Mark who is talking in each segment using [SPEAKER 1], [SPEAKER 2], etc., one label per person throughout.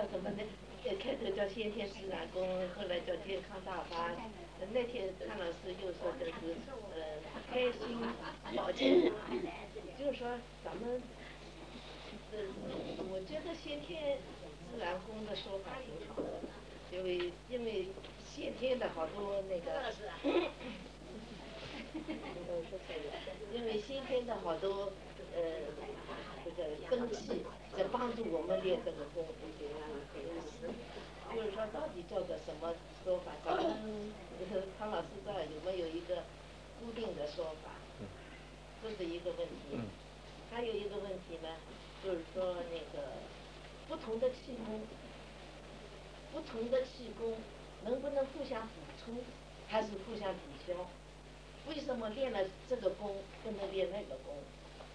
[SPEAKER 1] 叫什么呢？开头叫先天自然功，后来叫健康大法。那天康老师又说的是开心保健，就是说咱们我觉得先天自然功的说法挺好的，因为先天的好多那个。因为先天的好多这个根气在帮助我们练这个功，就是说到底叫做什么说法？咱们康老师这儿有没有一个固定的说法？这是一个问题。还有一个问题呢，就是说那个不同的气功，不同的气功能不能互相补充，还是互相抵消？为什么练了这个功不能练那个功？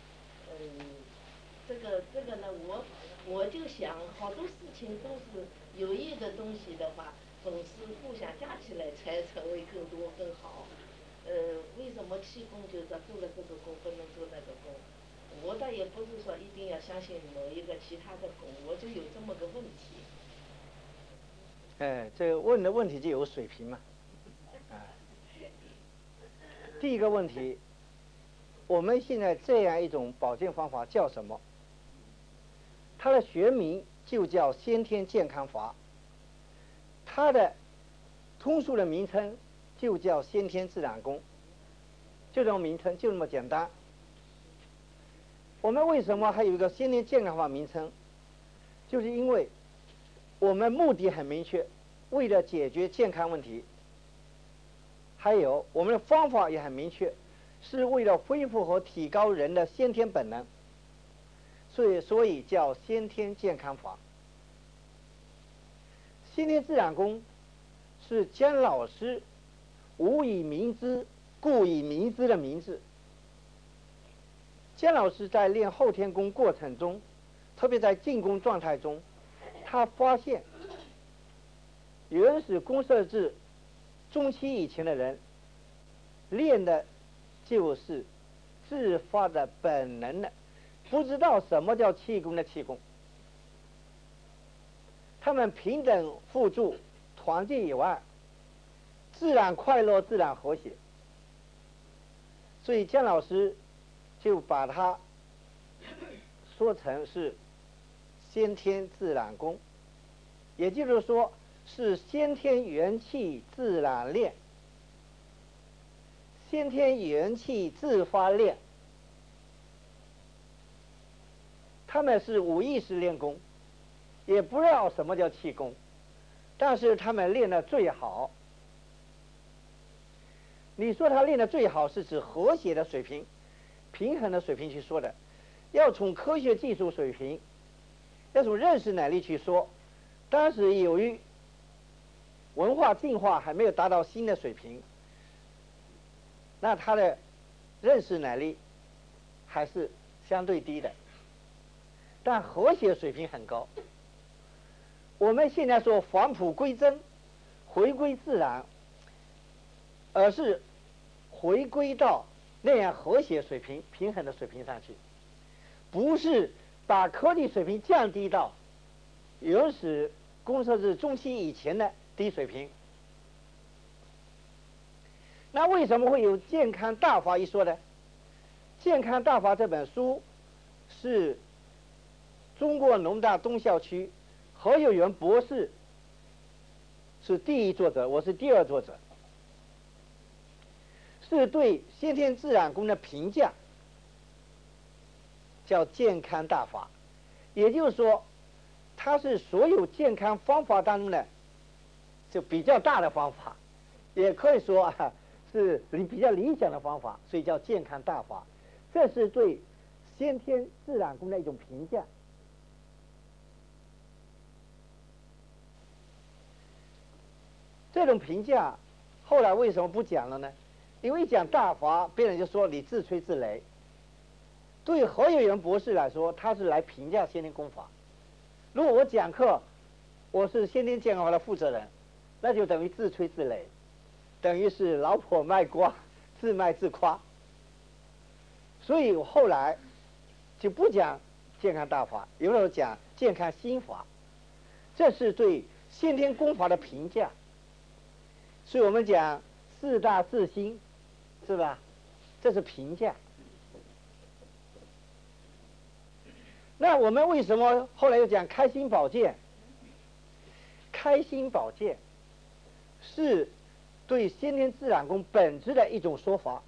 [SPEAKER 1] 这个呢，我就想，好多事情都是有一个东西的话，总是互相加起来才成为更多更好。为什么气功就是说做了这个功不能做那个功？我倒也不是说一定要相信某一个其他的功，我就有这么个问题。
[SPEAKER 2] 这个问的问题就有水平嘛。第一个问题，我们现在这样一种保健方法叫什么？它的学名就叫先天健康法，它的通俗的名称就叫先天自然功，就这种名称，就这么简单。我们为什么还有一个先天健康法名称？就是因为我们目的很明确，为了解决健康问题。还有我们的方法也很明确，是为了恢复和提高人的先天本能，所以叫先天健康法。先天自然功是姜老师无以明之故以明之的名字。姜老师在练后天功过程中，特别在进攻状态中，他发现原始公摄制中期以前的人练的就是自发的本能的，不知道什么叫气功的气功。他们平等互助，团结以外，自然快乐，自然和谐。所以姜老师就把它说成是先天自然功，也就是说是先天元气自然练，先天元气自发练。他们是无意识练功，也不知道什么叫气功，但是他们练得最好。你说他练得最好是指和谐的水平、平衡的水平去说的，要从科学技术水平，要从认识能力去说。当时由于文化进化还没有达到新的水平，那他的认识能力还是相对低的，但和谐水平很高。我们现在说返璞归真，回归自然，而是回归到那样和谐水平、平衡的水平上去，不是把颗粒水平降低到原始公摄制中期以前的低水平。那为什么会有健康大法一说呢？健康大法这本书是中国农大东校区何有元博士是第一作者，我是第二作者，是对先天自然功的评价，叫健康大法。也就是说，它是所有健康方法当中的就比较大的方法，也可以说是比较理想的方法，所以叫健康大法。这是对先天自然功的一种评价。这种评价后来为什么不讲了呢？因为一讲大法，别人就说你自吹自擂。对何有元博士来说，他是来评价先天功法。如果我讲课，我是先天健康法的负责人，那就等于自吹自擂，等于是老婆卖瓜，自卖自夸。所以我后来就不讲健康大法，有时候讲健康心法。 这是对先天功法的评价。所以我们讲四大四心，是吧？这是评价。那我们为什么后来又讲开心保健？开心保健是对先天自然功本质的一种说法。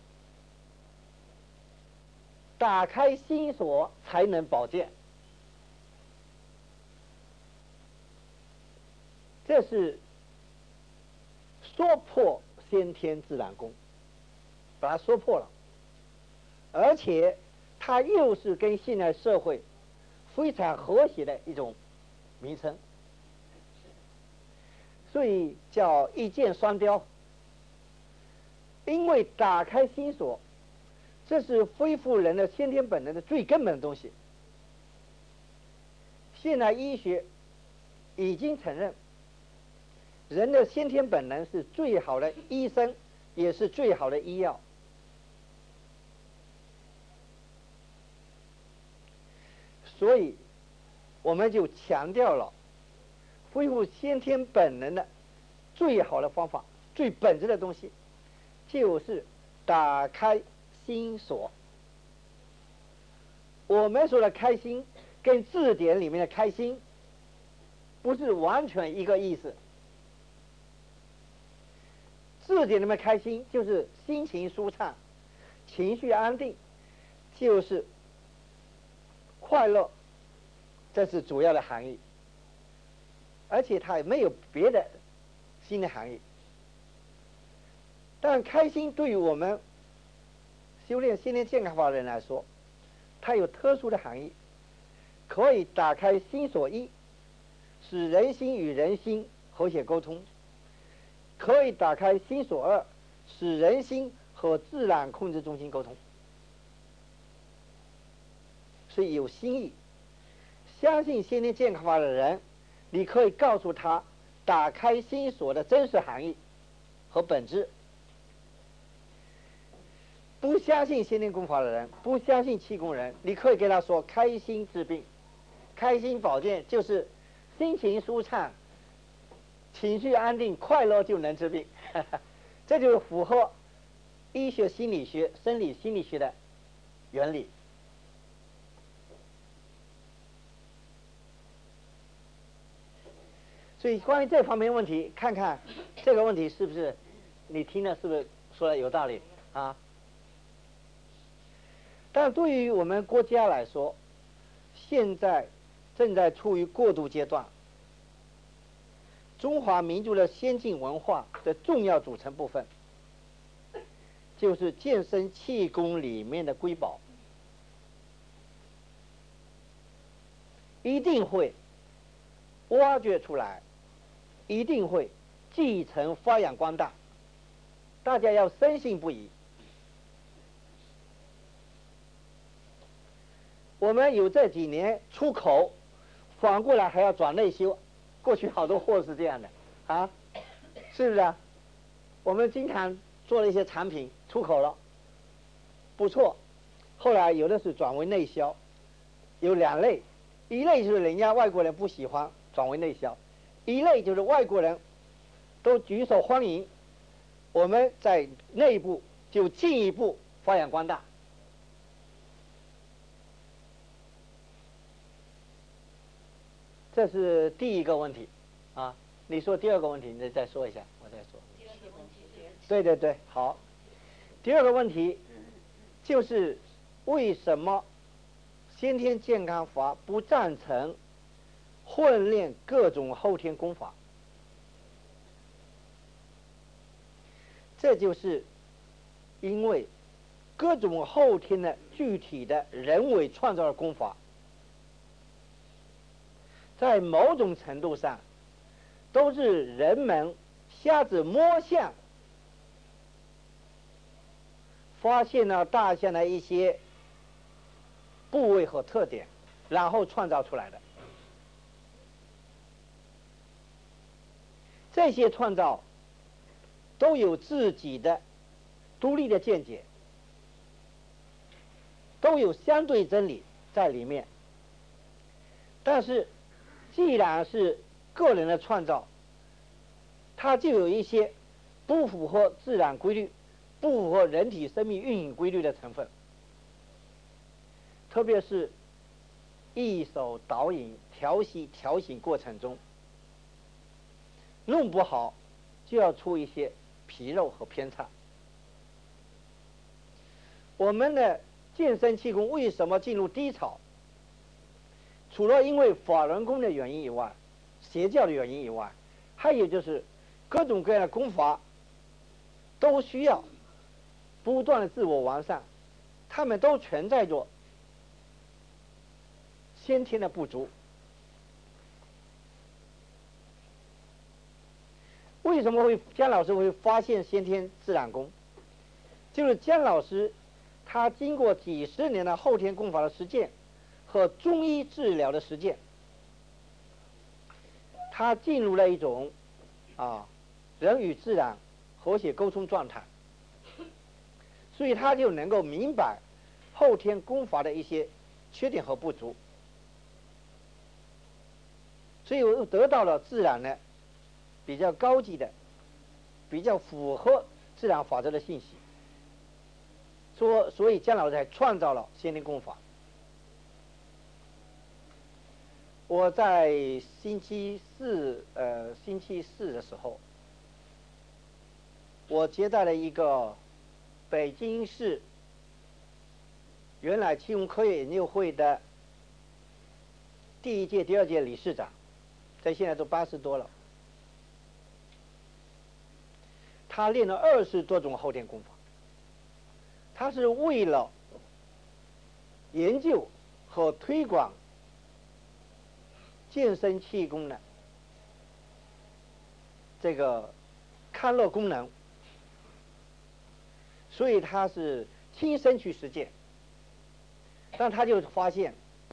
[SPEAKER 2] 打开心锁才能保健，这是说破先天自然功，把它说破了，而且它又是跟现代社会非常和谐的一种名称，所以叫一箭双雕。因为打开心锁，这是恢复人的先天本能的最根本的东西。现代医学已经承认，人的先天本能是最好的医生，也是最好的医药。所以，我们就强调了恢复先天本能的最好的方法，最本质的东西，就是打开心锁。我们说的开心，跟字典里面的开心不是完全一个意思。字典里面开心就是心情舒畅，情绪安定，就是快乐，这是主要的含义。而且它也没有别的新的含义。但开心对于我们修炼先天健康法的人来说，它有特殊的含义，可以打开心锁一，使人心与人心和谐沟通；可以打开心锁二，使人心和自然控制中心沟通。所以有心意。相信先天健康法的人，你可以告诉他打开心锁的真实含义和本质。不相信先天功法的人，不相信气功人，你可以给他说开心治病，开心保健就是心情舒畅，情绪安定，快乐就能治病。这就是符合医学心理学、生理心理学的原理。所以关于这方面问题，看看这个问题是不是你听了是不是说的有道理啊？但对于我们国家来说，现在正在处于过渡阶段。中华民族的先进文化的重要组成部分，就是健身气功里面的瑰宝，一定会挖掘出来，一定会继承发扬光大，大家要深信不疑。我们有这几年出口，反过来还要转内销，过去好多货是这样的啊，是不是啊？我们经常做了一些产品出口了，不错，后来有的是转为内销，有两类，一类就是人家外国人不喜欢转为内销，一类就是外国人都举手欢迎，我们在内部就进一步发扬光大。这是第一个问题，啊，你说第二个问题，你再说一下，我再说。
[SPEAKER 1] 第二个问题是？
[SPEAKER 2] 对对对，好。第二个问题就是为什么先天健康法不赞成混练各种后天功法？这就是因为各种后天的具体的人为创造的功法，在某种程度上都是人们瞎子摸象发现了大象的一些部位和特点，然后创造出来的。这些创造都有自己的独立的见解，都有相对真理在里面。但是既然是个人的创造，它就有一些不符合自然规律、不符合人体生命运营规律的成分。特别是一手导引、调息、调醒过程中，弄不好就要出一些纰漏和偏差。我们的健身气功为什么进入低潮？除了因为法轮功的原因以外，邪教的原因以外，还有就是各种各样的功法都需要不断的自我完善，他们都存在着先天的不足。为什么姜老师会发现先天自然功？就是姜老师他经过几十年的后天功法的实践和中医治疗的实践，他进入了一种人与自然和谐沟通状态，所以他就能够明白后天功法的一些缺点和不足，所以我又得到了自然的比较高级的、比较符合自然法则的信息。所以姜老师才创造了先天功法。我在星期四的时候，我接待了一个北京市原来气功科学研究会的第1届、第2届理事长，现在都80多了。他练了20多种后天功法，他是为了研究和推广健身气功的这个康乐功能，所以他是亲身去实践。但他就发现，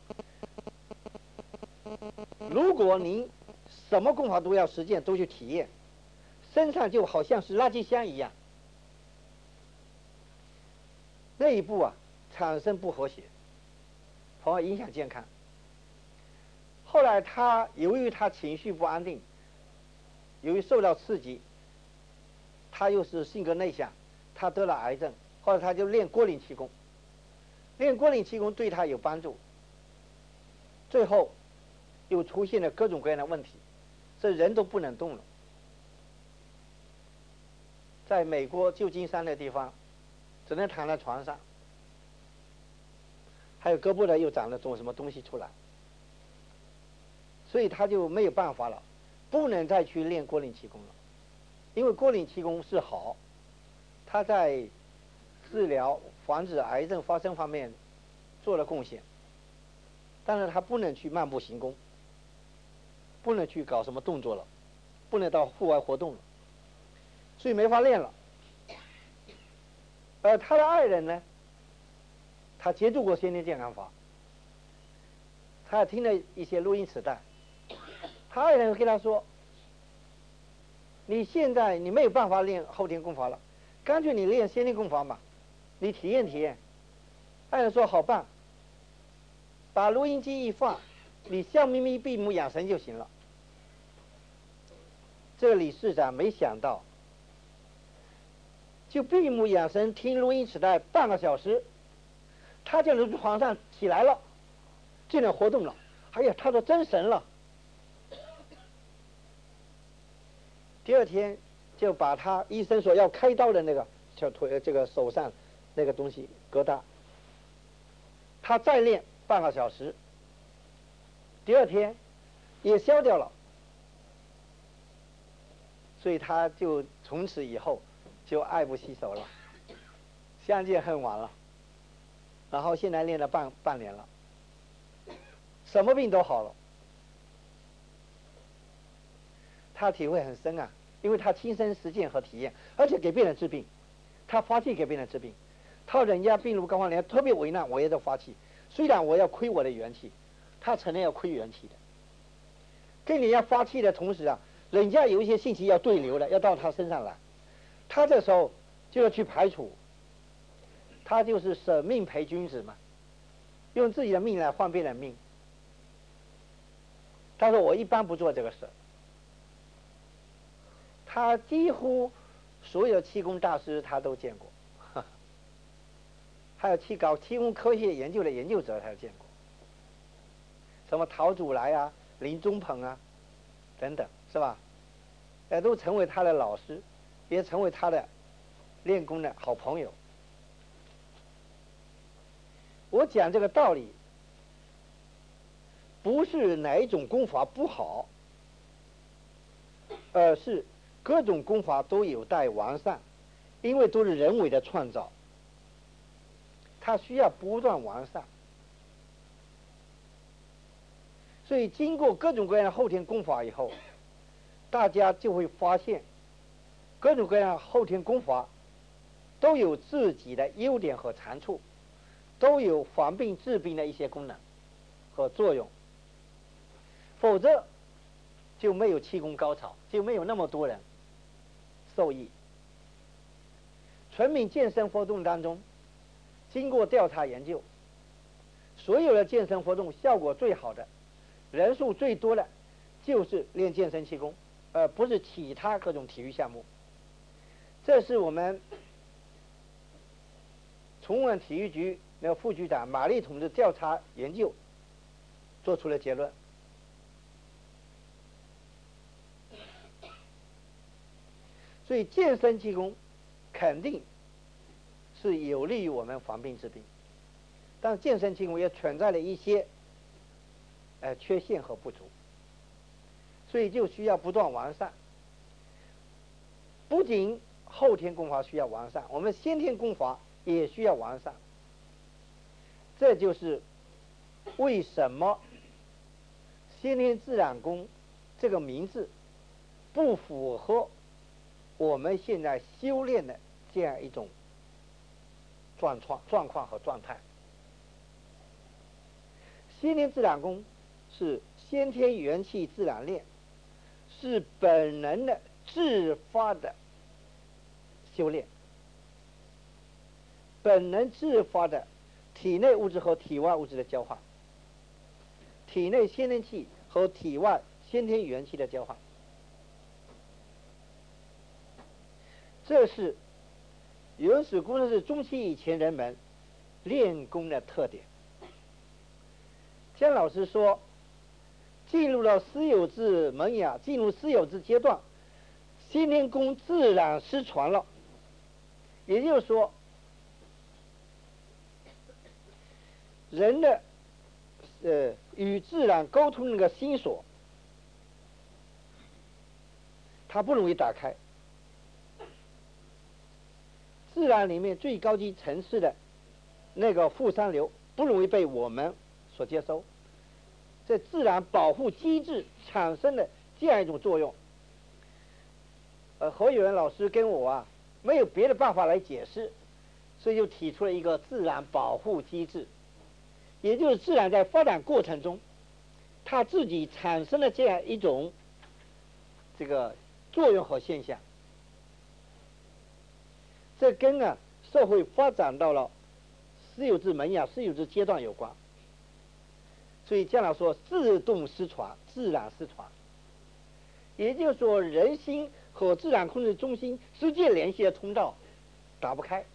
[SPEAKER 2] 如果您什么功法都要实践，都去体验，身上就好像是垃圾箱一样，内部产生不和谐，从而影响健康。后来由于他情绪不安定，由于受到刺激，他又是性格内向，他得了癌症。后来他就练郭林气功，练郭林气功对他有帮助。最后又出现了各种各样的问题，这人都不能动了。在美国旧金山的地方，只能躺在床上，还有胳膊的又长了种什么东西出来，所以他就没有办法了，不能再去练郭林气功了。因为郭林气功是好，他在治疗、防止癌症发生方面做了贡献，但是他不能去漫步行功，不能去搞什么动作了，不能到户外活动了，所以没法练了。而他的爱人呢，他接触过先天健康法，他也听了一些录音磁带，他爱人跟他说，你现在你没有办法练后天功法了，干脆你练先天功法嘛，你体验体验。爱人说好办，把录音机一放，你笑眯眯闭目养神就行了。这个理事长没想到，就闭目养神听录音磁带半个小时，他就能从床上起来了，就能活动了。哎呀，他说真神了。第2天就把他医生说要开刀的那个小腿这个手上那个东西疙瘩，他再练半个小时，第2天也消掉了。所以他就从此以后就爱不释手了，相见恨晚了。然后现在练了半年了，什么病都好了。他体会很深因为他亲身实践和体验，而且给别人治病，他发气给别人治病。他人家病入膏肓，人家特别为难，我也在发气。虽然我要亏我的元气，他承认要亏元气的。跟人家发气的同时人家有一些信息要对流的，要到他身上来，他这时候就要去排除。他就是舍命陪君子嘛，用自己的命来换别人命。他说我一般不做这个事， 他几乎所有气功大师他都见过，还有搞气功科学研究的研究者他都见过，什么陶祖来啊、林中鹏啊等等，是吧？都成为他的老师，也成为他的练功的好朋友。我讲这个道理，不是哪一种功法不好，而是各种功法都有待完善，因为都是人为的创造，它需要不断完善。所以经过各种各样的后天功法以后，大家就会发现，各种各样的后天功法都有自己的优点和长处，都有防病治病的一些功能和作用，否则就没有气功高潮，就没有那么多人受益。全民健身活动当中，经过调查研究，所有的健身活动效果最好的、人数最多的，就是练健身气功，而不是其他各种体育项目。这是我们崇文体育局那副局长马丽同志调查研究做出了结论。所以健身气功肯定是有利于我们防病治病，但健身气功也存在了一些缺陷和不足，所以就需要不断完善。不仅后天功法需要完善，我们先天功法也需要完善。这就是为什么先天自然功这个名字不符合我们现在修炼的这样一种状况和状态。先天自然功是先天元气自然练，是本能的自发的修炼，本能自发的体内物质和体外物质的交换，体内先天气和体外先天元气的交换，这是原始功能是中期以前人们练功的特点。姜老师说，进入了私有制萌芽，进入私有制阶段，先天功自然失传了。也就是说，人的与自然沟通那个心锁，它不容易打开。自然里面最高级层次的那个负三流不容易被我们所接收，这自然保护机制产生的这样一种作用。何友仁老师跟我没有别的办法来解释，所以就提出了一个自然保护机制，也就是自然在发展过程中，它自己产生了这样一种这个作用和现象。这跟社会发展到了私有制萌芽、私有制阶段有关。所以姜老师说自动失传、自然失传，也就是说人心和自然控制中心直接联系的通道打不开，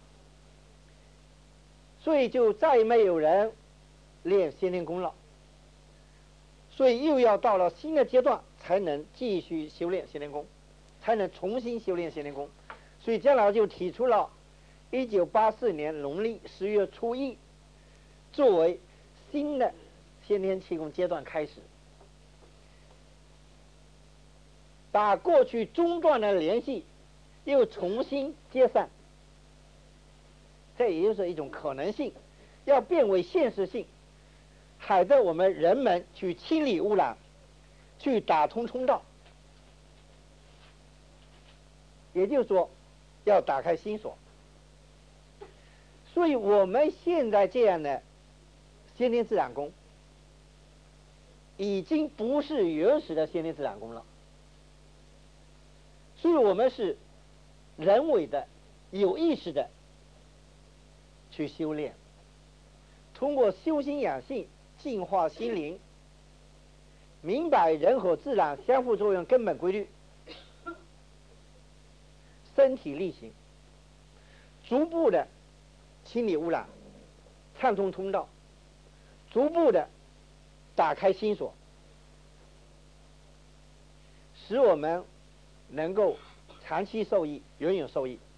[SPEAKER 2] 所以就再没有人练先天功了。所以又要到了新的阶段才能继续修炼先天功，才能重新修炼先天功。所以姜老师就提出了1984年农历10月初1作为新的先天气功阶段开始，把过去中断的联系又重新接上，这也就是一种可能性，要变为现实性，还在我们人们去清理污染，去打通通道。也就是说要打开心锁。所以我们现在这样的先天自然功已经不是原始的先天自然功了，所以我们是人为的、有意识的去修炼，通过修心养性、净化心灵，明白人和自然相互作用根本规律， 身体力行，逐步的清理污染，畅通通道，逐步的打开心锁，使我们能够长期受益，永远受益。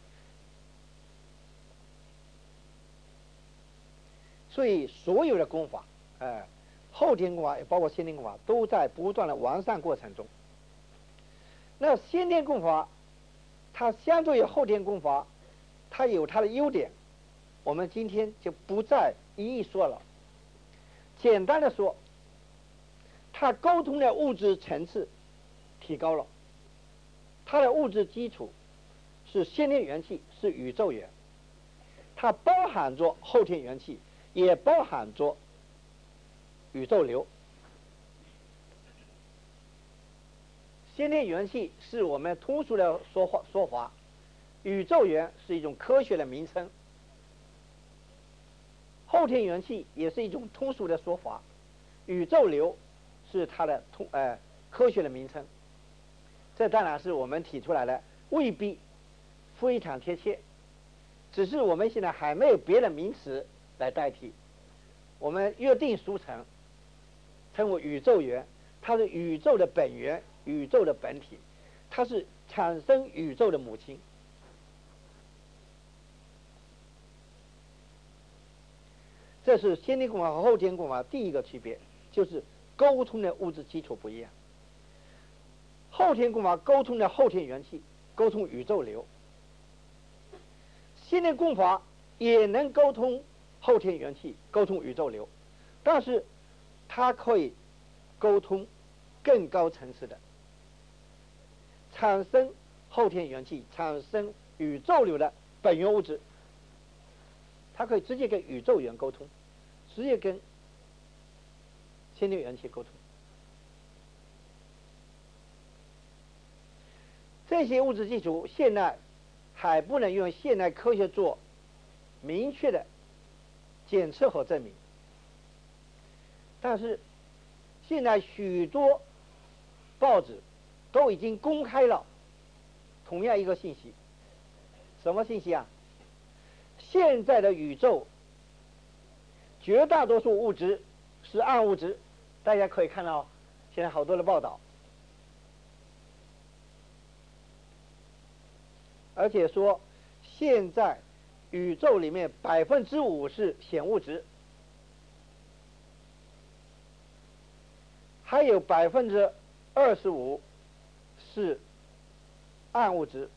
[SPEAKER 2] 所以所有的功法，后天功法也包括先天功法，都在不断的完善过程中。那先天功法，它相对于后天功法，它有它的优点，我们今天就不再一一说了。简单的说，它沟通的物质层次提高了，它的物质基础是先天元气，是宇宙元，它包含着后天元气，也包含着宇宙流。先天元气是我们通俗的说法，宇宙元是一种科学的名称，后天元气也是一种通俗的说法，宇宙流是它的科学的名称。这当然是我们提出来的，未必非常贴切，只是我们现在还没有别的名词来代替。我们约定俗成，称为宇宙元，它是宇宙的本源，宇宙的本体，它是产生宇宙的母亲。这是先天功法和后天功法第一个区别，就是沟通的物质基础不一样。后天功法沟通的后天元气，沟通宇宙流；先天功法也能沟通后天元气，沟通宇宙流，但是它可以沟通更高层次的，产生后天元气，产生宇宙流的本源物质，它可以直接跟宇宙元沟通，直接跟先天元气沟通。这些物质基础现在还不能用现代科学做明确的检测和证明，但是现在许多报纸都已经公开了同样一个信息。什么信息啊？现在的宇宙绝大多数物质是暗物质，大家可以看到现在好多的报道，而且说现在宇宙里面5%是显物质，还有25%是暗物质，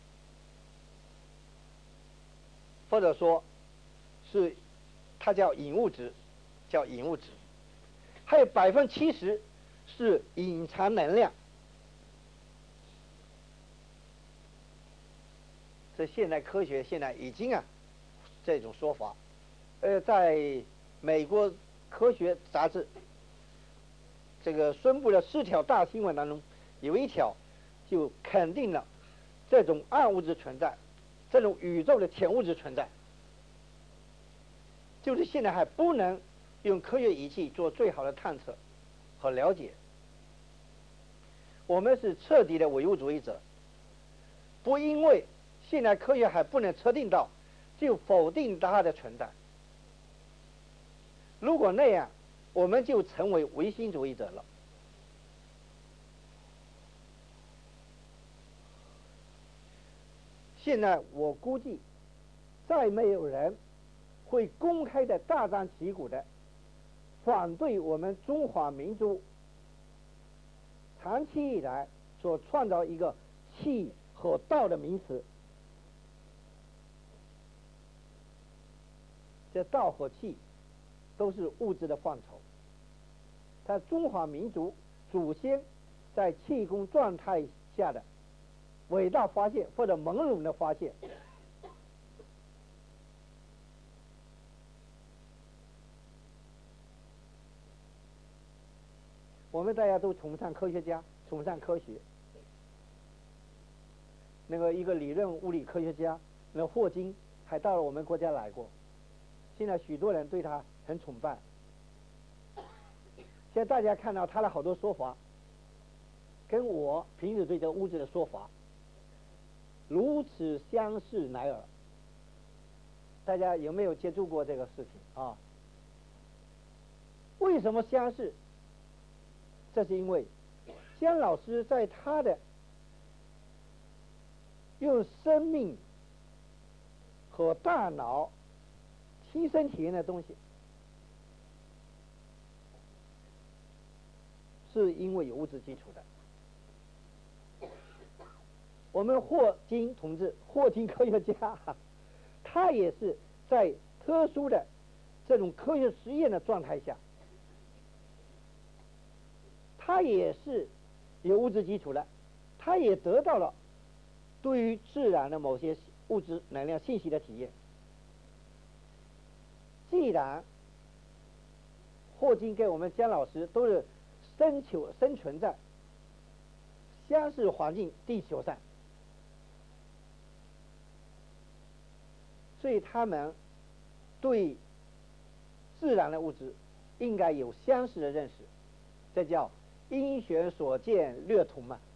[SPEAKER 2] 或者说是它叫隐物质，还有70%是隐藏能量。这现代科学现在已经这种说法，在美国科学杂志这个宣布的4条大新闻当中，有一条就肯定了这种暗物质存在，这种宇宙的潜物质存在，就是现在还不能用科学仪器做最好的探测和了解。我们是彻底的唯物主义者，不因为现在科学还不能测定到，就否定它的存在。如果那样，我们就成为唯心主义者了。现在我估计，再没有人会公开的大张旗鼓的反对我们中华民族长期以来所创造一个气和道的名词。这道和气都是物质的范畴，它中华民族祖先在气功状态下的伟大发现或者朦胧的发现。我们大家都崇尚科学家，崇尚科学。那个一个理论物理科学家，那霍金还到了我们国家来过。现在许多人对他很崇拜。现在大家看到他的好多说法，跟我平时对这个物质的说法如此相似乃尔。大家有没有接触过这个事情啊？为什么相似？这是因为姜老师在他的用生命和大脑亲身体验的东西，是因为有物质基础的。我们霍金同志，霍金科学家，他也是在特殊的这种科学实验的状态下，他也是有物质基础的，他也得到了对于自然的某些物质能量信息的体验。既然霍金跟我们姜老师都是生存在相似环境地球上，所以他们对自然的物质应该有相似的认识，这叫因循所见略同嘛。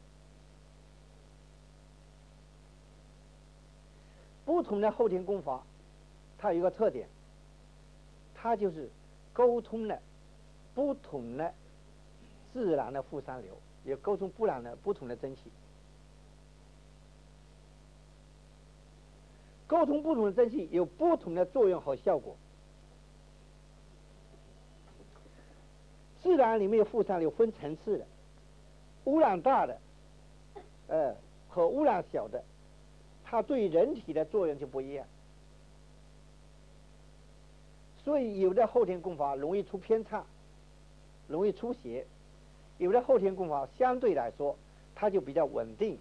[SPEAKER 2] 不同的后天功法，它有一个特点，它就是沟通了不同的自然的负三流，也沟通不同的真气。沟通不同的真气有不同的作用和效果。自然里面的负三流分层次的，污染大的，和污染小的，它对人体的作用就不一样。所以有的后天功法容易出偏差，容易出血；有的后天功法相对来说它就比较稳定，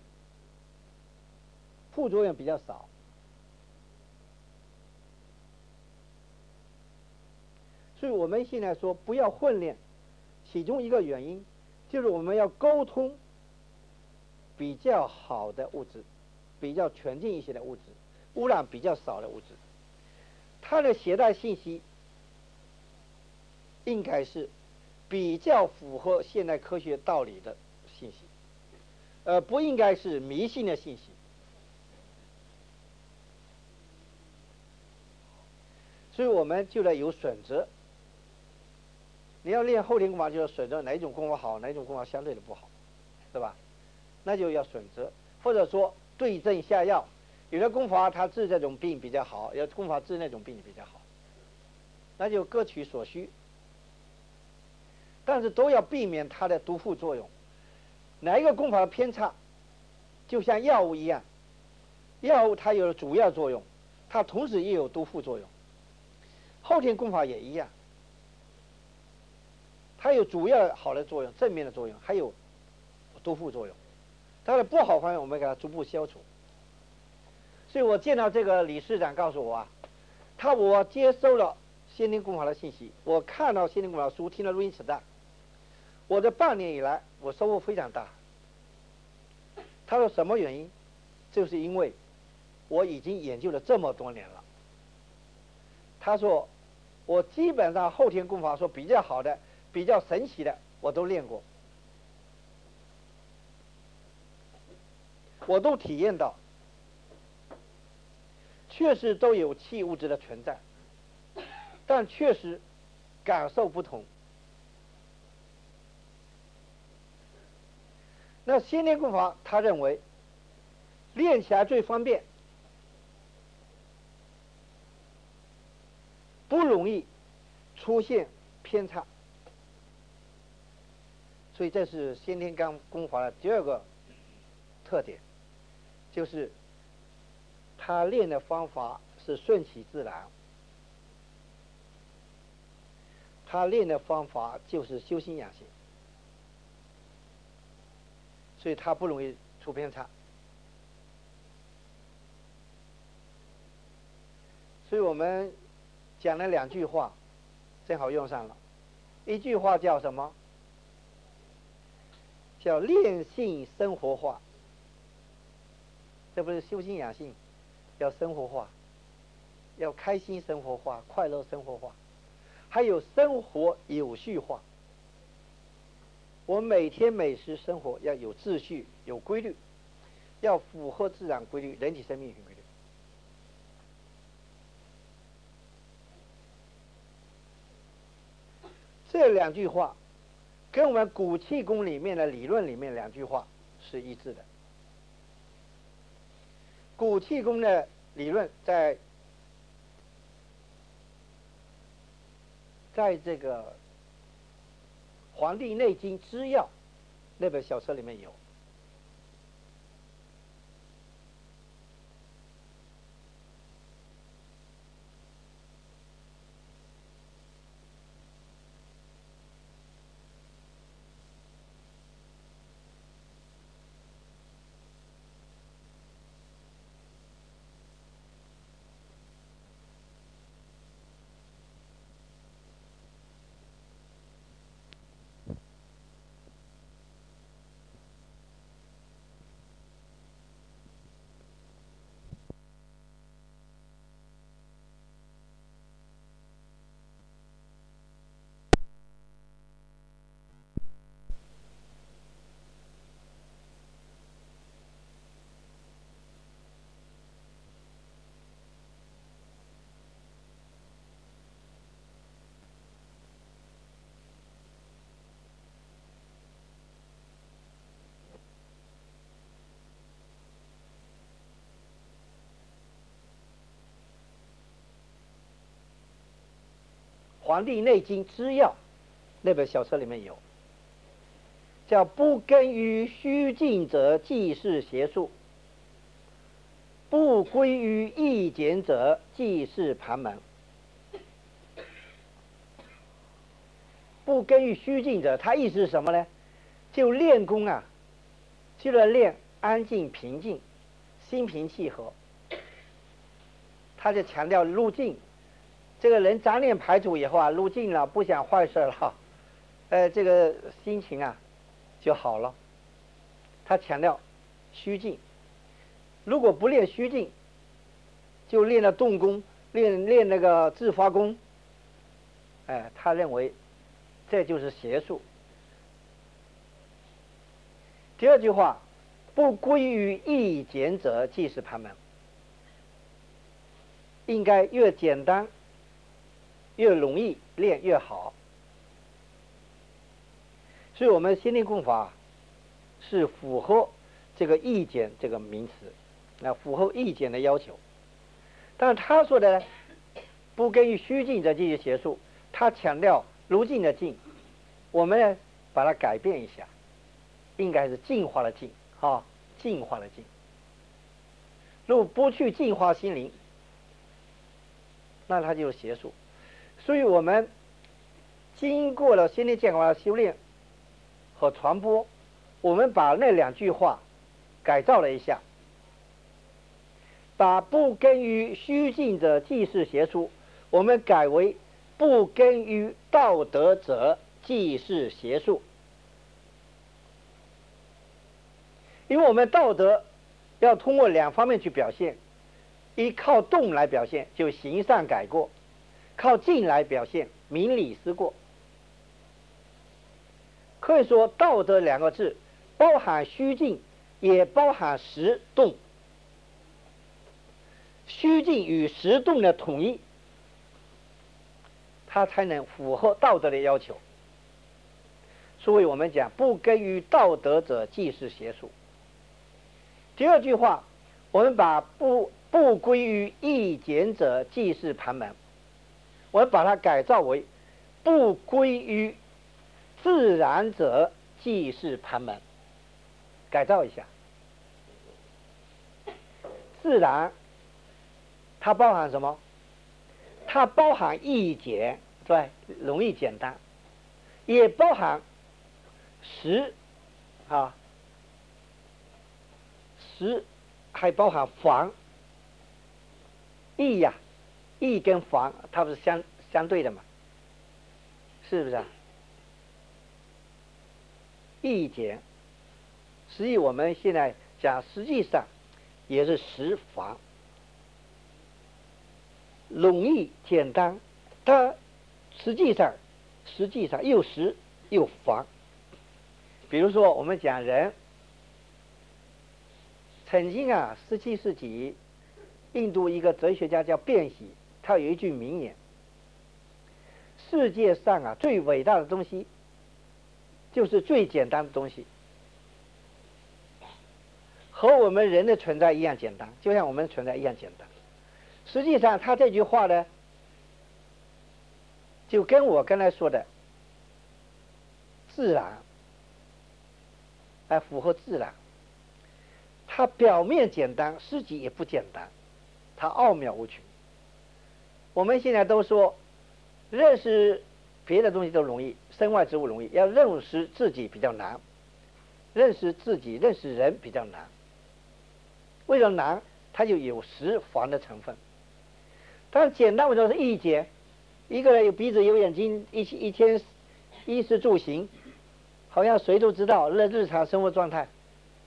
[SPEAKER 2] 副作用比较少。所以我们现在说不要混炼，其中一个原因就是我们要沟通比较好的物质，比较全净一些的物质，污染比较少的物质，它的携带信息应该是比较符合现代科学道理的信息，不应该是迷信的信息。所以我们就得有选择。你要练后天功法，就要选择哪一种功法好，哪一种功法相对的不好，对吧？那就要选择，或者说对症下药。有的功法它治这种病比较好，有的功法治那种病比较好，那就各取所需。但是都要避免它的毒副作用。哪一个功法的偏差，就像药物一样，药物它有主要作用，它同时也有毒副作用。后天功法也一样，它有主要好的作用，正面的作用，还有毒副作用。它的不好方面，我们给它逐步消除。所以我见到这个理事长告诉我啊，我接收了先天功法的信息，我看到先天功法的书，听了录音磁带，我这半年以来我收获非常大。他说什么原因？就是因为我已经研究了这么多年了。他说我基本上后天功法说比较好的、比较神奇的我都练过，我都体验到，确实都有气物质的存在，但确实感受不同。那先天功法他认为练起来最方便，不容易出现偏差，所以这是先天功法的第二个特点，就是他练的方法是顺其自然，他练的方法就是修心养性，所以他不容易出偏差。所以我们讲了2句话，正好用上了。一句话叫什么？叫练性生活化。这不是修心养性，要生活化，要开心生活化，快乐生活化，还有生活有序化。我每天每时生活要有秩序、有规律， 要符合自然规律、人体生命规律。这两句话跟我们骨气功里面的理论里面两句话是一致的。骨气功的理论在这个《黄帝内经之要》那本小册里面有。《黄帝内经之要》那本小册里面有，叫不根于虚静者，即是邪术；不归于易简者，即是盘门。不根于虚静者，它意思是什么呢？就练功啊，就是练安静平静，心平气和。他就强调入静。这个人杂念排除以后啊，入静了，不想坏事了，这个心情啊就好了。他强调虚静，如果不练虚静，就练了动功，练那个自发功，他认为这就是邪术。第二句话，不归于易简者，即是盘门。应该越简单越容易练越好。所以我们心灵功法是符合这个易简这个名词，符合易简的要求。但是他说的不根于虚静者，即是邪术，他强调如静的静，我们呢把它改变一下，应该是净化的净，净化的净。如果不去净化心灵，那它就是邪术。所以我们经过了心灵健康的修炼和传播，我们把那两句话改造了一下，把不根于虚静者，即是邪术，我们改为不根于道德者，即是邪术。因为我们道德要通过两方面去表现，一靠动来表现，就行善改过；靠静来表现，明理思过。可以说道德两个字包含虚静，也包含实动。虚静与实动的统一，它才能符合道德的要求。所以我们讲不根于道德者，即是邪术。第二句话，我们把不归于易简者，即是盘门，我们把它改造为不归于自然者，即是盘门。改造一下，自然它包含什么？它包含易简，对，容易简单，也包含实实还包含防。易易跟防它不是相对的嘛，是不是啊？易简，实际我们现在讲，实际上也是实防，容易简单，它实际上又实又防。比如说我们讲人曾经啊，17世纪，印度一个哲学家叫辩喜，他有一句名言：世界上啊最伟大的东西，就是最简单的东西，和我们人的存在一样简单，就像我们的存在一样简单。实际上，他这句话呢，就跟我刚才说的自然，符合自然。它表面简单，实际也不简单，它奥妙无穷。我们现在都说，认识别的东西都容易，身外之物容易，要认识自己比较难。认识自己、认识人比较难。为什么难？它就有实防的成分。但简单，为什么是易简？一个人有鼻子有眼睛，一天衣食住行，好像谁都知道日常生活状态，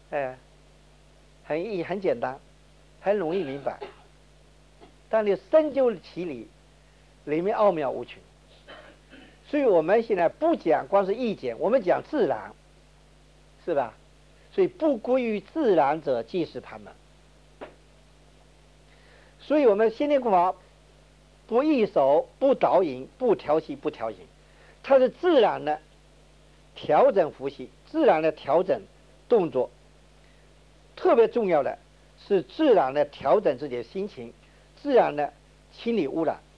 [SPEAKER 2] 很简单，很容易明白。但你深究其理，里面奥妙无穷。所以我们现在不讲光是易简，我们讲自然，是吧？所以不归于自然者，即是他们。所以我们先天功法不易手、不导引、不调息、不调引，它是自然的调整呼吸，自然的调整动作。特别重要的是自然的调整自己的心情，自然的清理污染。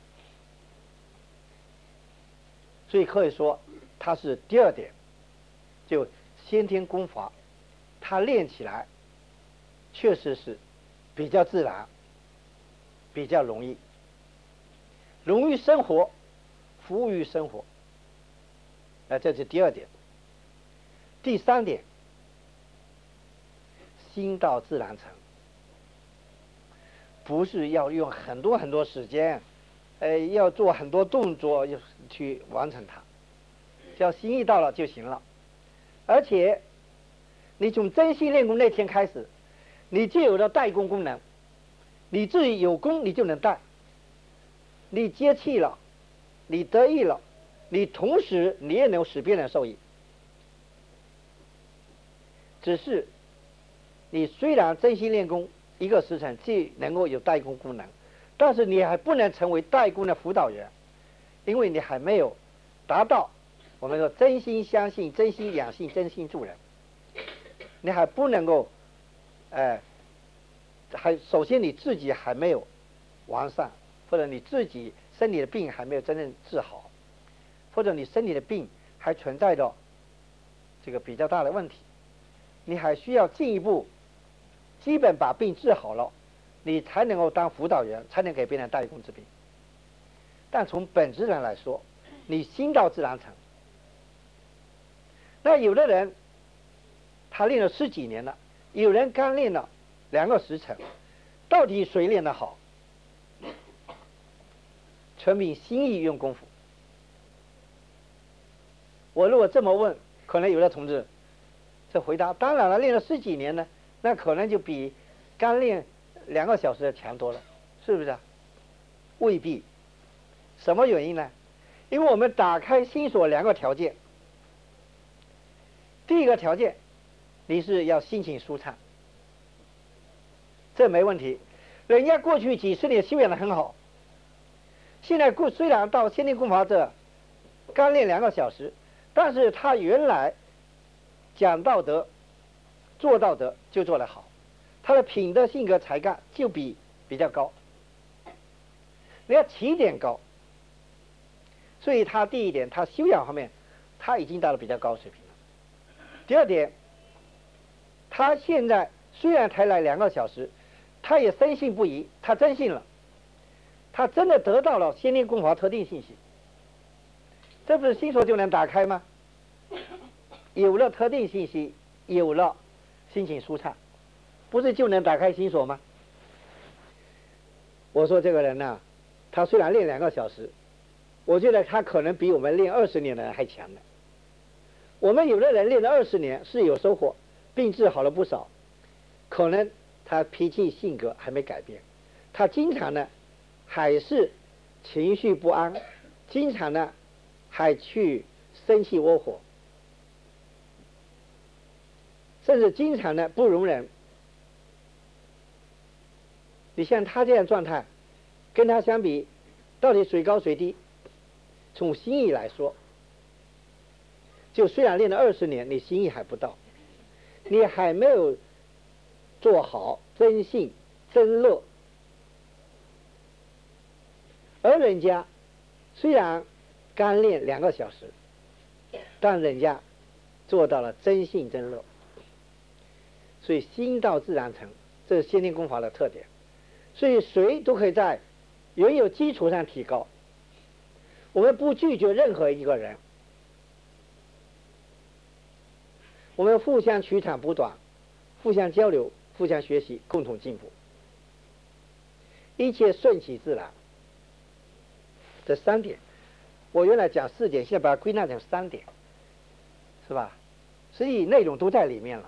[SPEAKER 2] 所以可以说，它是第二点，就先天功法，它练起来确实是比较自然，比较容易，容易生活，服务于生活。这是第二点。第三点，心到自然成，不是要用很多时间，要做很多动作去完成它，只要心意到了就行了。而且，你从真心练功那天开始，你就有了带功功能，你自己有功，你就能带。你接气了，你得意了，你同时你也能使别人受益。只是你虽然真心练功1个时辰既能够有带功功能，但是你还不能成为带功的辅导员，因为你还没有达到我们说真心相信、真心养性、真心助人，你还不能够，首先你自己还没有完善，或者你自己身体的病还没有真正治好，或者你身体的病还存在着这个比较大的问题，你还需要进一步基本把病治好了，你才能够当辅导员，才能给别人带功治病。但从本质上来说，你心到自然成。那有的人他练了10几年了，有人刚练了2个时辰，到底谁练得好？全凭心意用功夫。我如果这么问，可能有的同志这回答，当然了，练了10几年呢，那可能就比刚练2个小时的强多了，是不是啊？未必。什么原因呢？因为我们打开心锁2个条件。第一个条件，你是要心情舒畅，这没问题。人家过去几十年修养的很好，现在虽然到先天功法这刚练2个小时，但是他原来讲道德、做道德就做得好，他的品德、性格、才干就比较高，人家起点高，所以他第一点，他修养方面他已经到了比较高水平了。第二点，他现在虽然才来2个小时，他也深信不疑，他真信了，他真的得到了先天功法特定信息，这不是心锁就能打开吗？有了特定信息，有了心情舒畅，不是就能打开心锁吗？我说这个人呢，他虽然练2个小时，我觉得他可能比我们练20年的人还强呢。我们有的人练了20年是有收获，病治好了不少，可能他脾气性格还没改变，他经常呢还是情绪不安，经常呢还去生气窝火，甚至经常呢不容忍你像他这样状态，跟他相比，到底谁高谁低？从心意来说，就虽然练了20年，你心意还不到，你还没有做好真信真乐，而人家虽然刚练2个小时，但人家做到了真信真乐，所以心到自然成，这是先天功法的特点。所以谁都可以在原有基础上提高，我们不拒绝任何一个人，我们互相取长补短，互相交流，互相学习，共同进步，一切顺其自然。这3点，我原来讲4点，现在把它归纳成3点，是吧？实际内容都在里面了。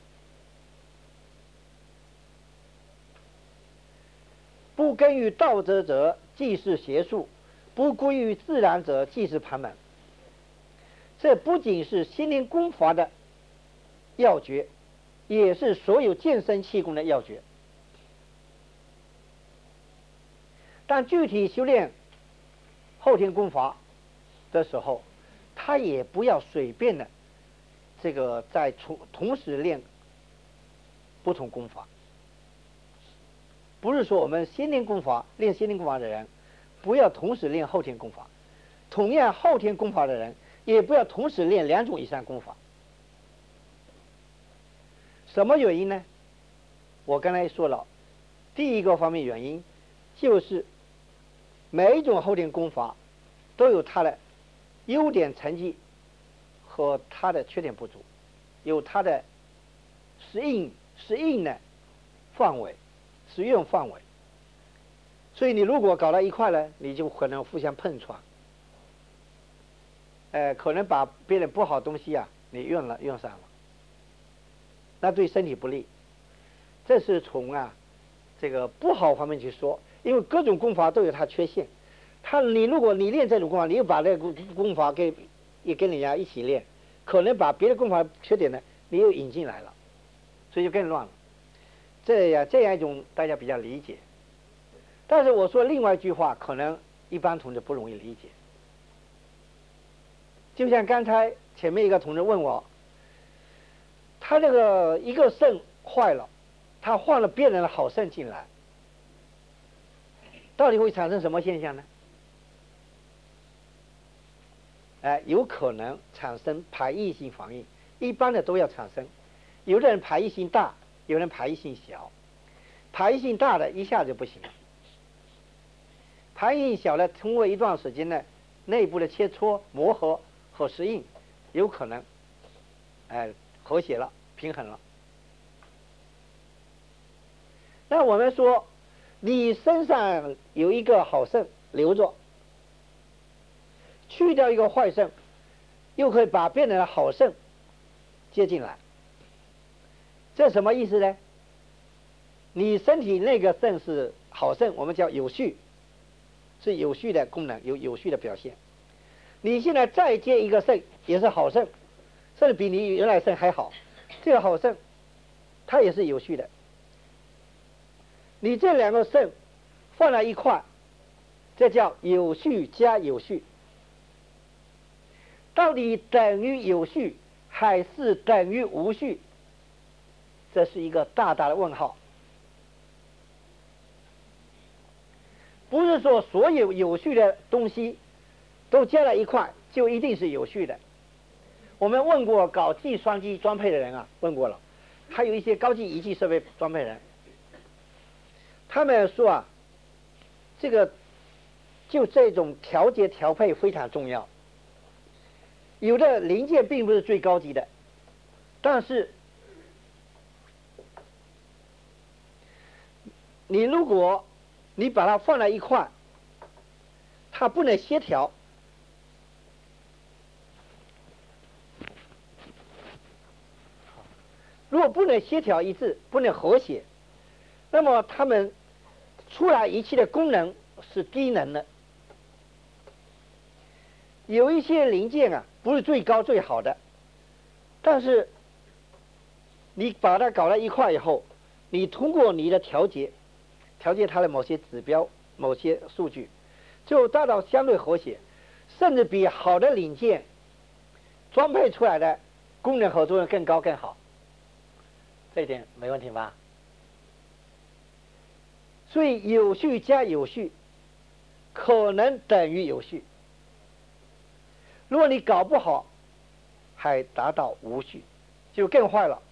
[SPEAKER 2] 不根于道德者，即是邪术；不归于自然者，即是盘门。这不仅是心灵功法的要诀，也是所有健身气功的要诀。但具体修炼后天功法的时候，他也不要随便的在同时练不同功法。不是说我们先天功法练先天功法的人不要同时练后天功法，同样后天功法的人也不要同时练2种以上功法。什么原因呢？我刚才说了，第一个方面原因就是每一种后天功法都有它的优点成绩和它的缺点不足，有它的适应的范围，使用范围。所以你如果搞到一块呢，你就可能互相碰撞，可能把别人不好的东西啊，你用上了，那对身体不利。这是从这个不好方面去说，因为各种功法都有它缺陷。你如果你练这种功法，你又把这个功法也跟人家一起练，可能把别的功法缺点呢，你又引进来了，所以就更乱了。这样一种大家比较理解。但是我说另外一句话，可能一般同志不容易理解。就像刚才前面一个同志问我，他这个一个肾坏了，他换了别人的好肾进来，到底会产生什么现象呢？有可能产生排异性反应，一般的都要产生。有的人排异性大，有人排异性小，排异性大的一下就不行了。排异性小的，通过一段时间呢，内部的切磋、磨合和适应，有可能，和谐了，平衡了。那我们说，你身上有一个好肾留着，去掉一个坏肾，又可以把别人的好肾接进来，这什么意思呢？你身体那个肾是好肾，我们叫有序，是有序的功能，有有序的表现。你现在再接一个肾，也是好肾，甚至比你原来肾还好，这个好肾它也是有序的。你这2个肾放在一块，这叫有序加有序。到底等于有序还是等于无序？这是一个大大的问号。不是说所有有序的东西都加在一块就一定是有序的。我们问过搞计算机装配的人问过了，还有一些高级仪器设备装配人，他们说这个就这种调节调配非常重要。有的零件并不是最高级的，但是你如果你把它放在一块，它不能协调，如果不能协调一致，不能和谐，那么它们出来仪器的功能是低能的。有一些零件不是最高最好的，但是你把它搞到一块以后，你通过你的调节， 调节它的某些指标、某些数据，最后达到相对和谐，甚至比好的零件装配出来的功能和作用更高更好。这一点没问题吧？所以有序加有序可能等于有序。如果你搞不好，还达到无序，就更坏了。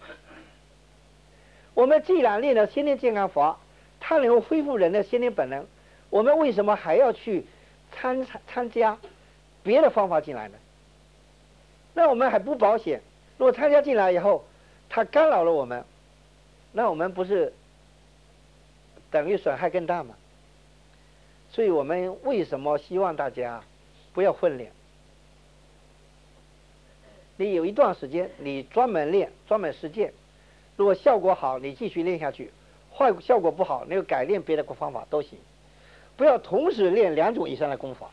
[SPEAKER 2] 我们既然练了先天健康法，它能够恢复人的先天本能，我们为什么还要去参加别的方法进来呢？那我们还不保险。如果参加进来以后，它干扰了我们，那我们不是等于损害更大吗？所以我们为什么希望大家不要混练？你有一段时间你专门练、专门实践，如果效果好，你继续练下去；效果不好，你就改练别的方法都行。不要同时练2种以上的功法，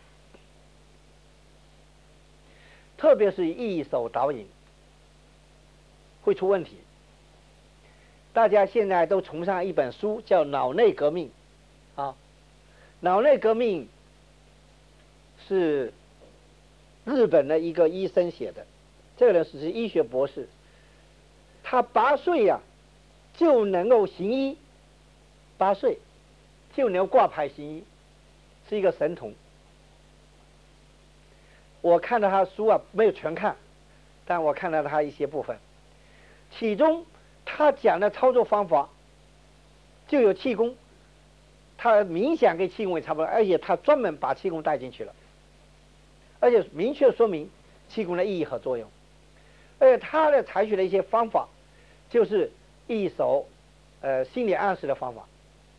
[SPEAKER 2] 特别是一手导引会出问题。大家现在都崇尚一本书，叫《脑内革命》啊，《脑内革命》是日本的一个医生写的，这个人是医学博士，他8岁就能够行医，8岁就能挂牌行医，是一个神童。我看到他的书没有全看，但我看到他一些部分，其中他讲的操作方法就有气功，他冥想跟气功也差不多，而且他专门把气功带进去了，而且明确说明气功的意义和作用。而且他的采取的一些方法就是一手心理暗示的方法，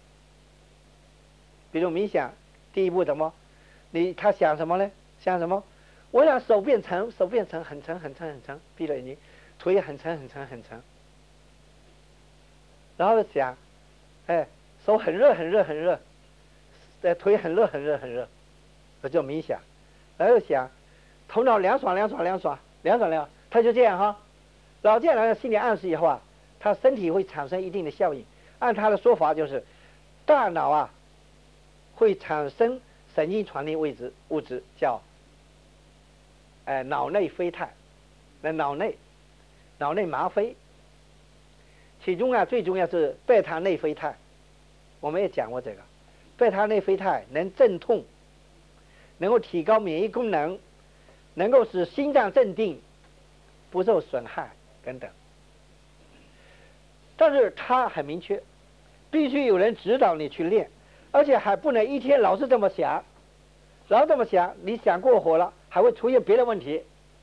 [SPEAKER 2] 比如冥想，第一步怎么？他想什么呢？想什么？我想手变沉，手变沉，很沉很沉很沉，闭了眼睛，腿很沉很沉很沉。然后想，手很热很热很热，腿很热很热很热，这叫冥想。然后想，头脑凉爽凉爽凉爽凉爽凉，他就这样哈。老这样来心理暗示以后他身体会产生一定的效应。按他的说法就是，大脑会产生神经传递物质叫脑内啡肽，脑内吗啡。其中最重要是贝塔内啡肽，我们也讲过这个。贝塔内啡肽能镇痛，能够提高免疫功能，能够使心脏镇定，不受损害等等。但是它很明确，必须有人指导你去练，而且还不能一天老是这么想，老这么想，你想过火了，还会出现别的问题。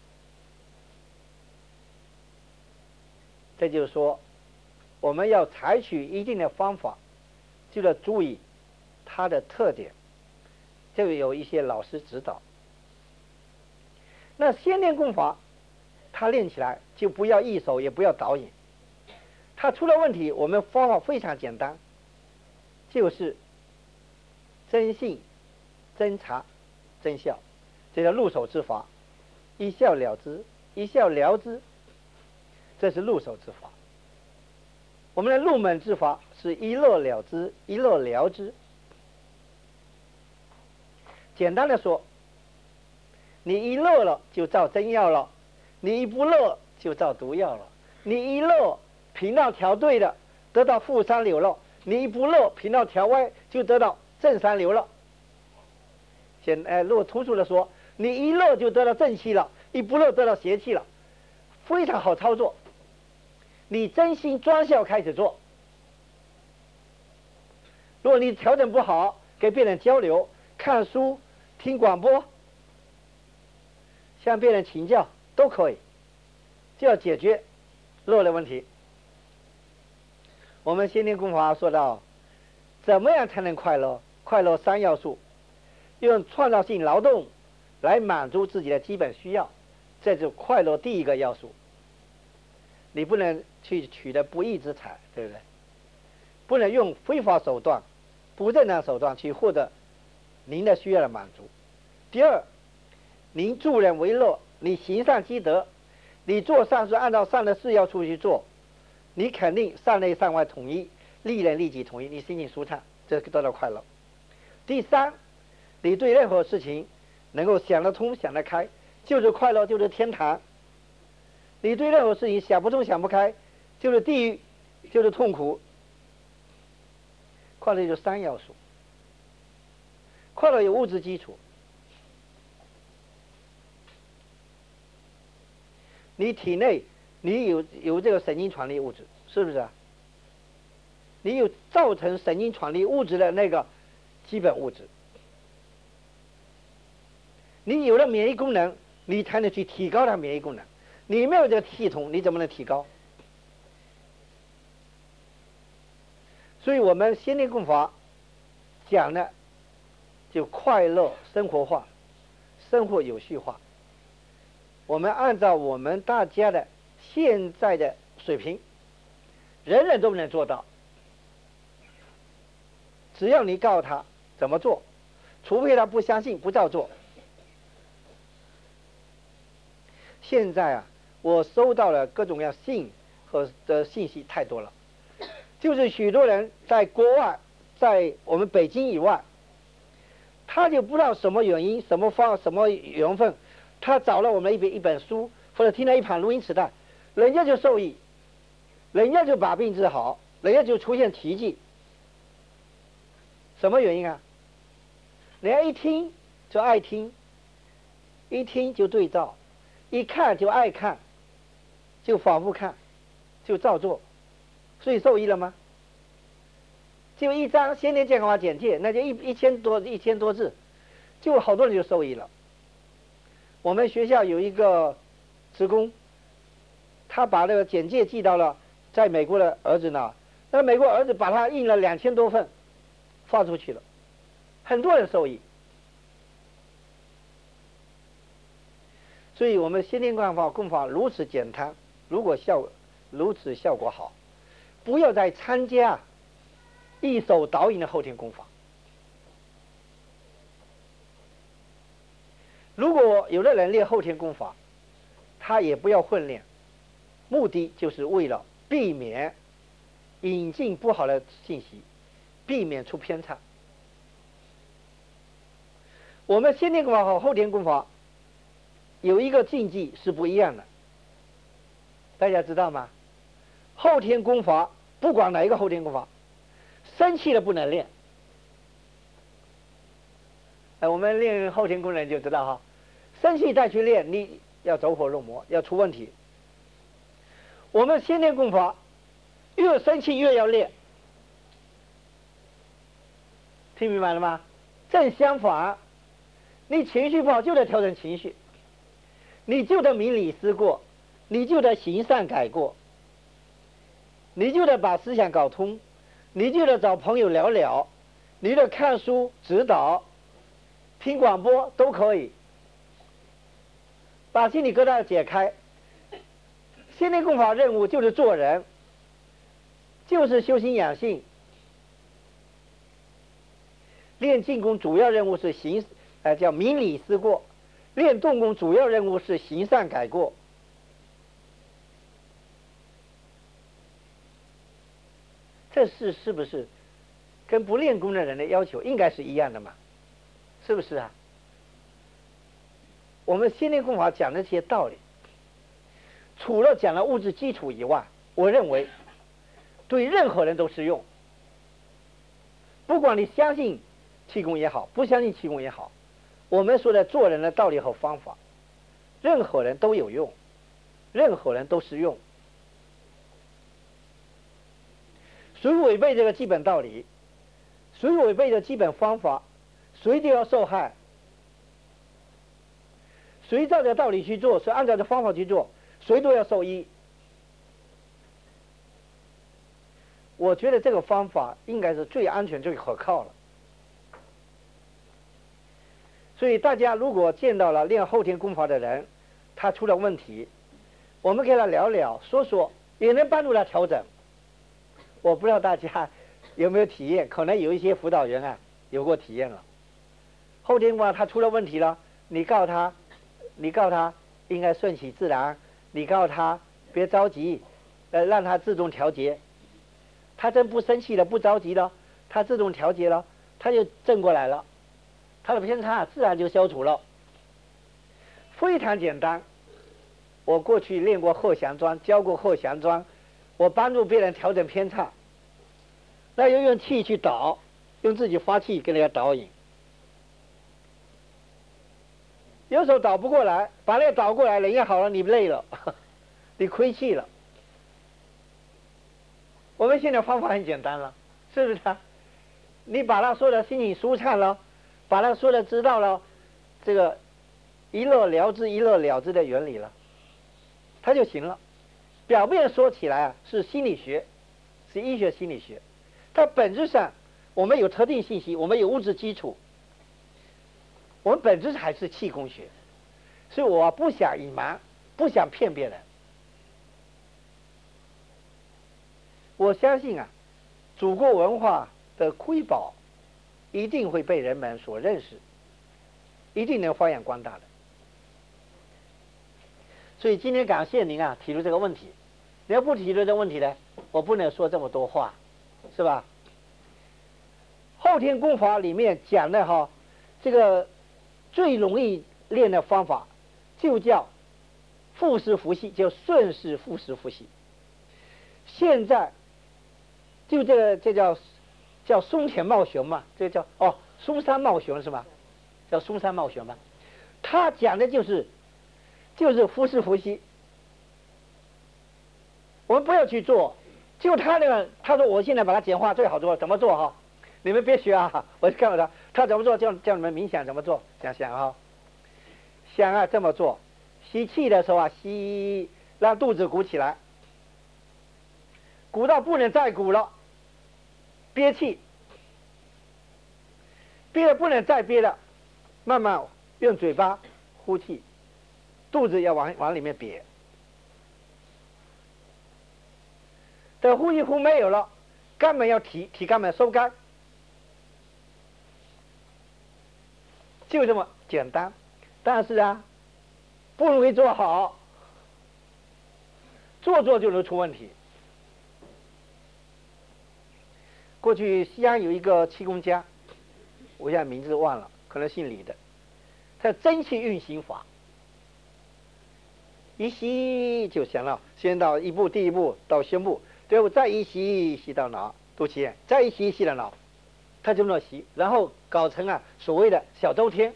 [SPEAKER 2] 这就是说，我们要采取一定的方法，就要注意它的特点，就有一些老师指导。那先练功法，它练起来就不要一手，也不要导引。它出了问题，我们方法非常简单，就是真性、真察、真效，这叫入手之法，一笑了之，一笑了之，这是入手之法。我们的入门之法是一乐了之，一乐了之。简单的说，你一乐了就造真药了，你一不乐就造毒药了。你一乐频道调对的，得到负三流了；你一不乐频道调歪，就得到正三流了。如果通俗的说，你一乐就得到正气了，一不乐得到邪气了，非常好操作。你真心专效开始做。如果你调整不好，跟别人交流、看书、听广播，向别人请教都可以，就要解决乐的问题。我们先天功法说到，怎么样才能快乐？快乐3要素，用创造性劳动来满足自己的基本需要，这就是快乐第一个要素。你不能去取得不义之财，对不对？不能用非法手段、不正当手段去获得您的需要的满足。第二，您助人为乐，你行善积德，你做善事按照善的4要素去做，你肯定善内善外统一， 利人利己统一，你心情舒畅，这得到快乐。第三，你对任何事情能够想得通想得开，就是快乐，就是天堂。你对任何事情想不通想不开，就是地狱，就是痛苦。快乐就三要素。快乐有物质基础，你体内你有这个神经传递物质，是不是啊？你有造成神经传递物质的那个基本物质，你有了免疫功能，你才能去提高它免疫功能。你没有这个系统，你怎么能提高？所以我们心灵功法讲的就快乐生活化，生活有序化。我们按照我们大家的现在的水平，人人都能做到。只要你告诉他怎么做，除非他不相信不照做。现在啊，我收到了各种各样信和的信息太多了，就是许多人在国外，在我们北京以外，他就不知道什么原因、什么缘分，他找了我们一本书，或者听了一盘录音磁带，人家就受益，人家就把病治好，人家就出现奇迹。什么原因啊？人家一听就爱听，一听就对照，一看就爱看，就反复看，就照做，所以受益了吗？就一张先天健康法简介，那就一千多字，就好多人就受益了。我们学校有一个职工，他把那个简介寄到了在美国的儿子那，那美国儿子把他印了2000多份，发出去了，很多人受益。所以我们心灵功法如此简单，如此效果好，不要再参加一手导引的后天功法。如果有的人练后天功法，他也不要混练，目的就是为了避免引进不好的信息，避免出偏差。我们先天功法和后天功法有一个禁忌是不一样的，大家知道吗？后天功法不管哪一个后天功法，生气了不能练。我们练后天功能就知道哈，生气再去练，你要走火入魔，要出问题。我们先天功法越生气越要练，听明白了吗？正相反，你情绪不好就得调整情绪，你就得明理思过，你就得行善改过，你就得把思想搞通，你就得找朋友聊聊，你得看书指导，听广播都可以，把心理疙瘩解开。心灵功法任务就是做人，就是修心养性。练静功主要任务是叫明理思过，练动功主要任务是行善改过。这是不是跟不练功的人的要求应该是一样的嘛？是不是啊？我们心灵功法讲的这些道理，除了讲了物质基础以外，我认为对任何人都适用。不管你相信气功也好，不相信气功也好，我们说的做人的道理和方法，任何人都有用，任何人都适用。谁违背这个基本道理，谁违背这基本方法，谁就要受害。谁照着道理去做，谁按照这方法去做，谁都要受益。我觉得这个方法应该是最安全最可靠了。所以大家如果见到了练后天功法的人，他出了问题，我们跟他聊聊说说，也能帮助他调整。我不知道大家有没有体验，可能有一些辅导员啊有过体验了。后天功法他出了问题了，你告诉他应该顺其自然，你告诉他别着急，让他自动调节。 他真不生气了，不着急了，他自动调节了，他就正过来了，他的偏差自然就消除了。非常简单，我过去练过后降桩，教过后降桩，我帮助别人调整偏差，那要用气去导，用自己发气给人家导引。有时候导不过来，把那个导过来，人家好了，你累了，你亏气了。我们现在方法很简单了，是不是啊？你把他说的心情舒畅了，把他说的知道了，这个一乐了之、一乐了之的原理了，他就行了。表面说起来啊是心理学，是医学心理学，但本质上我们有特定信息，我们有物质基础，我们本质还是气功学，所以我不想隐瞒，不想骗别人。我相信啊，祖国文化的瑰宝一定会被人们所认识，一定能发扬光大的。所以今天感谢您啊提出这个问题，你要不提出这个问题呢，我不能说这么多话，是吧？后天功法里面讲的哈，这个最容易练的方法就叫腹式呼吸，叫顺势腹式呼吸。现在就这叫松田茂雄嘛，这叫松山茂雄是吧？叫松山茂雄吧？他讲的就是腹式呼吸。我们不要去做，就他那个，他说我现在把它简化最好做，怎么做哈？你们别学啊！我就告诉他怎么做，叫你们冥想怎么做，想啊，想啊这么做，吸气的时候啊吸，让肚子鼓起来，鼓到不能再鼓了，憋气，憋了不能再憋了，慢慢用嘴巴呼气，肚子要往里面瘪。等呼一呼没有了，肛门要提肛门收肛，就这么简单。但是啊，不容易做好，做就能出问题。过去西安有一个气功家，我现在名字忘了，可能姓李的，他真气运行法，一吸就行了，先到第一步到胸部。最后再一吸到脑肚脐眼，再一吸到脑，他就那么吸，然后搞成所谓的小周天。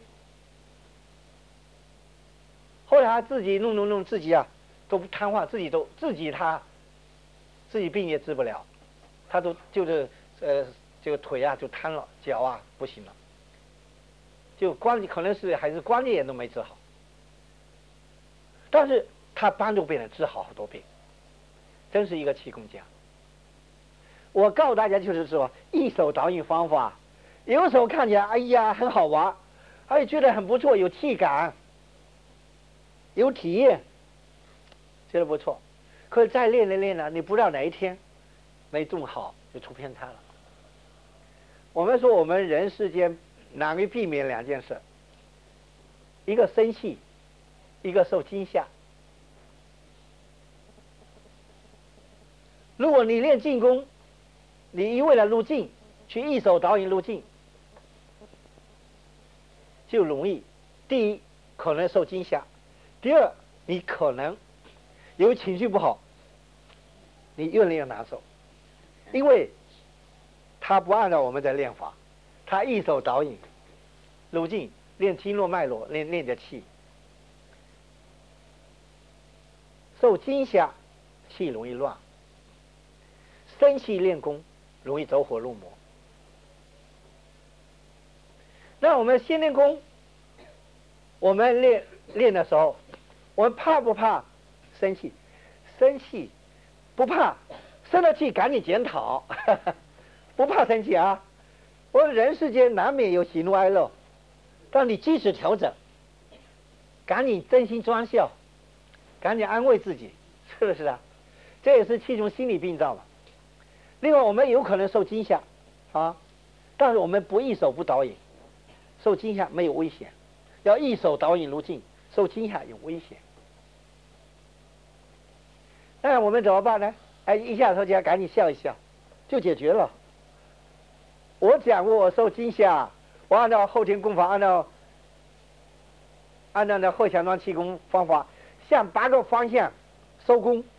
[SPEAKER 2] 后来他自己弄自己都瘫痪，自己病也治不了，他都就是这个腿就瘫了，脚不行了，就可能是还是关节炎都没治好，但是他帮助别人治好好多病。真是一个气功家。我告诉大家，就是说一手导引方法，有时候看起来哎呀很好玩，而且觉得很不错，有气感，有体验，觉得不错。可是再练了，你不知道哪一天没种好就出偏差了。我们说我们人世间难于避免两件事，一个生气，一个受惊吓。如果你练静功，你一味的入静，去一手导引入静，就容易，第一可能受惊吓，第二你可能由于情绪不好，你越练越难受，因为他不按照我们的练法，他一手导引入静，练经络脉络，练着气，受惊吓，气容易乱。生气练功容易走火入魔。那我们先练功，我们练的时候，我们怕不怕生气？生气不怕，生了气赶紧检讨，不怕生气啊。我们人世间难免有喜怒哀乐，但你及时调整，赶紧真心专效，赶紧安慰自己，是不是啊？这也是气中心理病灶嘛。另外，我们有可能受惊吓但是我们不一手不导引，受惊吓没有危险，要一手导引入静，受惊吓有危险。那我们怎么办呢？一下头就要赶紧笑一笑， 就解决了。我讲过，我受惊吓，我按照后天功法，按照那后强装气功方法，向8个方向收功。